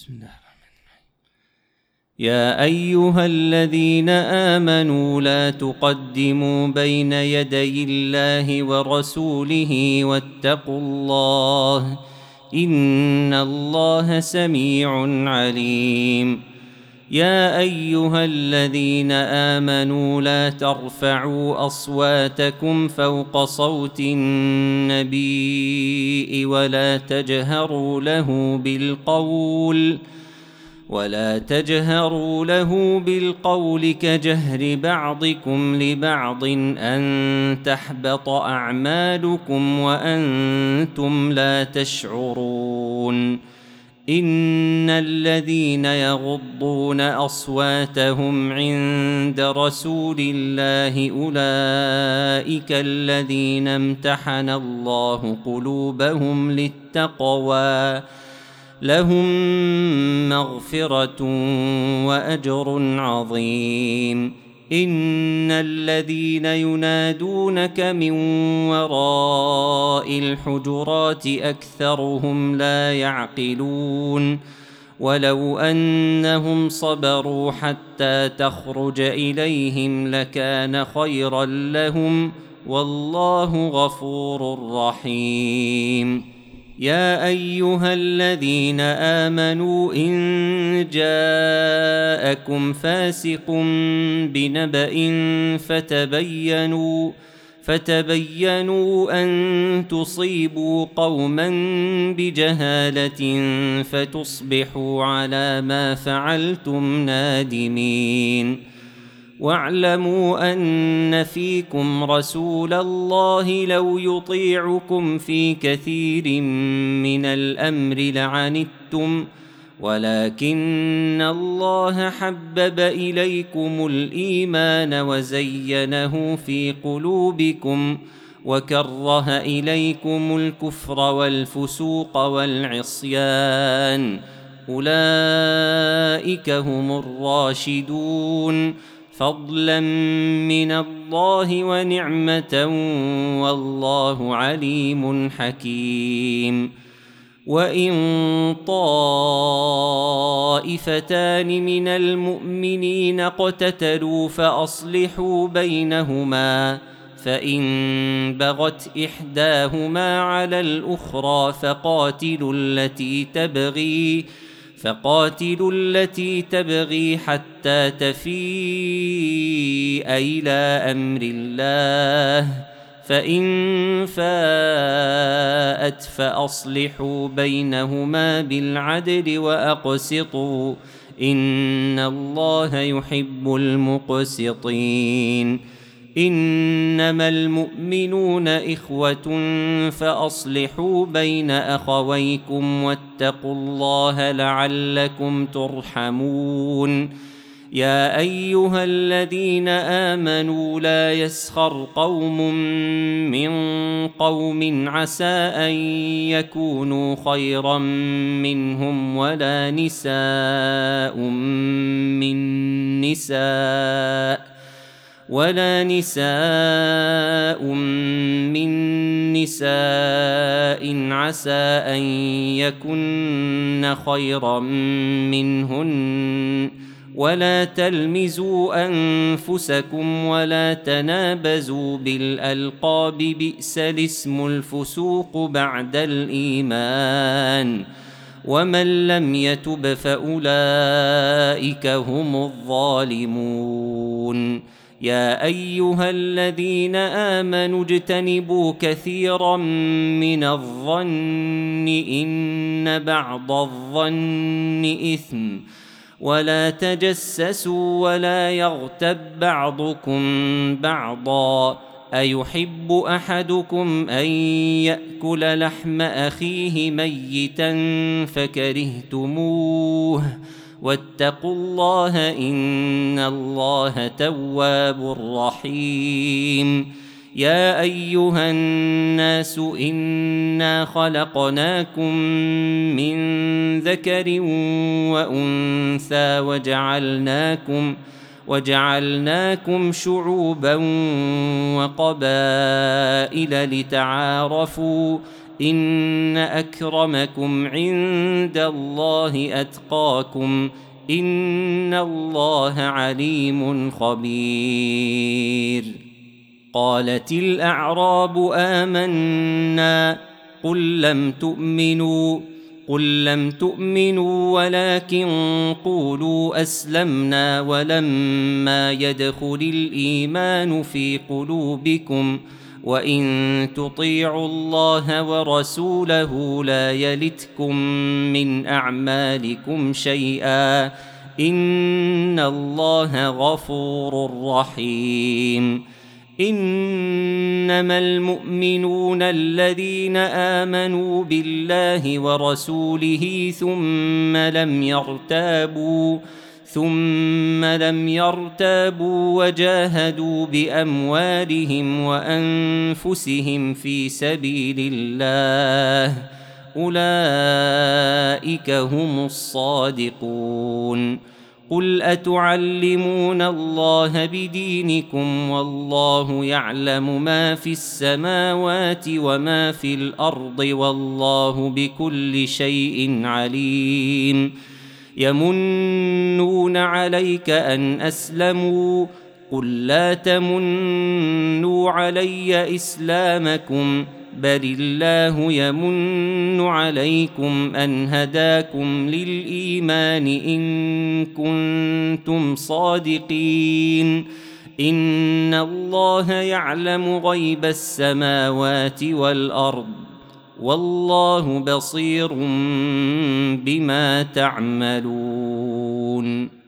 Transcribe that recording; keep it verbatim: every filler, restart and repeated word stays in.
بسم الله الرحمن الرحيم. يا أيها الذين آمنوا لا تقدموا بين يدي الله ورسوله واتقوا الله إن الله سميع عليم. يا أيها الذين آمنوا لا ترفعوا أصواتكم فوق صوت النبي ولا تجهروا له بالقول ولا تجهروا له بالقول كجهر بعضكم لبعض أن تحبط أعمالكم وأنتم لا تشعرون. إن الذين يغضون أصواتهم عند رسول الله أولئك الذين امتحن الله قلوبهم للتقوى لهم مغفرة وأجر عظيم. إن الذين ينادونك من وراء الحجرات أكثرهم لا يعقلون. ولو أنهم صبروا حتى تخرج إليهم لكان خيرا لهم والله غفور رحيم. يا أيها الذين آمنوا إن جاءكم فاسق بنبأ فتبينوا فتبينوا أن تصيبوا قوما بجهالة فتصبحوا على ما فعلتم نادمين. واعلموا أن فيكم رسول الله لو يطيعكم في كثير من الأمر لعنتم ولكن الله حبب إليكم الإيمان وزينه في قلوبكم وكره إليكم الكفر والفسوق والعصيان أولئك هم الراشدون فضلا من الله ونعمة والله عليم حكيم. وإن طائفتان من المؤمنين اقتتلوا فأصلحوا بينهما فإن بغت إحداهما على الأخرى فقاتلوا التي تبغي فقاتلوا التي تبغي حتى تفيء إلى أمر الله فإن فاءت فأصلحوا بينهما بالعدل وأقسطوا إن الله يحب المقسطين. إنما المؤمنون إخوة فأصلحوا بين أخويكم واتقوا الله لعلكم ترحمون. يا أيها الذين آمنوا لا يسخر قوم من قوم عسى أن يكونوا خيرا منهم ولا نساء من نساء ولا نساء من نساء عسى أن يكن خيرا منهن ولا تلمزوا أنفسكم ولا تنابزوا بالألقاب بئس الاسم الفسوق بعد الإيمان ومن لم يتب فأولئك هم الظالمون. يا أيها الذين آمنوا اجتنبوا كثيرا من الظن إن بعض الظن إثم ولا تجسسوا ولا يغتب بعضكم بعضا أيحب أحدكم أن يأكل لحم أخيه ميتا فكرهتموه واتقوا الله إن الله تواب رحيم. يا أيها الناس إنا خلقناكم من ذكر وأنثى وجعلناكم وجعلناكم شعوبا وقبائل لتعارفوا إن أكرمكم عند الله أتقاكم إن الله عليم خبير. قالت الأعراب آمنا قل لم تؤمنوا قل لم تؤمنوا ولكن قولوا أسلمنا ولما يدخل الإيمان في قلوبكم وإن تطيعوا الله ورسوله لا يلتكم من أعمالكم شيئا إن الله غفور رحيم. إنما المؤمنون الذين آمنوا بالله ورسوله ثم لم يرتابوا ثم لم يرتابوا وجاهدوا بأموالهم وأنفسهم في سبيل الله أولئك هم الصادقون. قل أتعلمون الله بدينكم والله يعلم ما في السماوات وما في الأرض والله بكل شيء عليم. يمنون عليك أن أسلموا قل لا تمنوا علي إسلامكم بل الله يمن عليكم أن هداكم للإيمان إن كنتم صادقين. إن الله يعلم غيب السماوات والأرض والله بصير بما تعملون.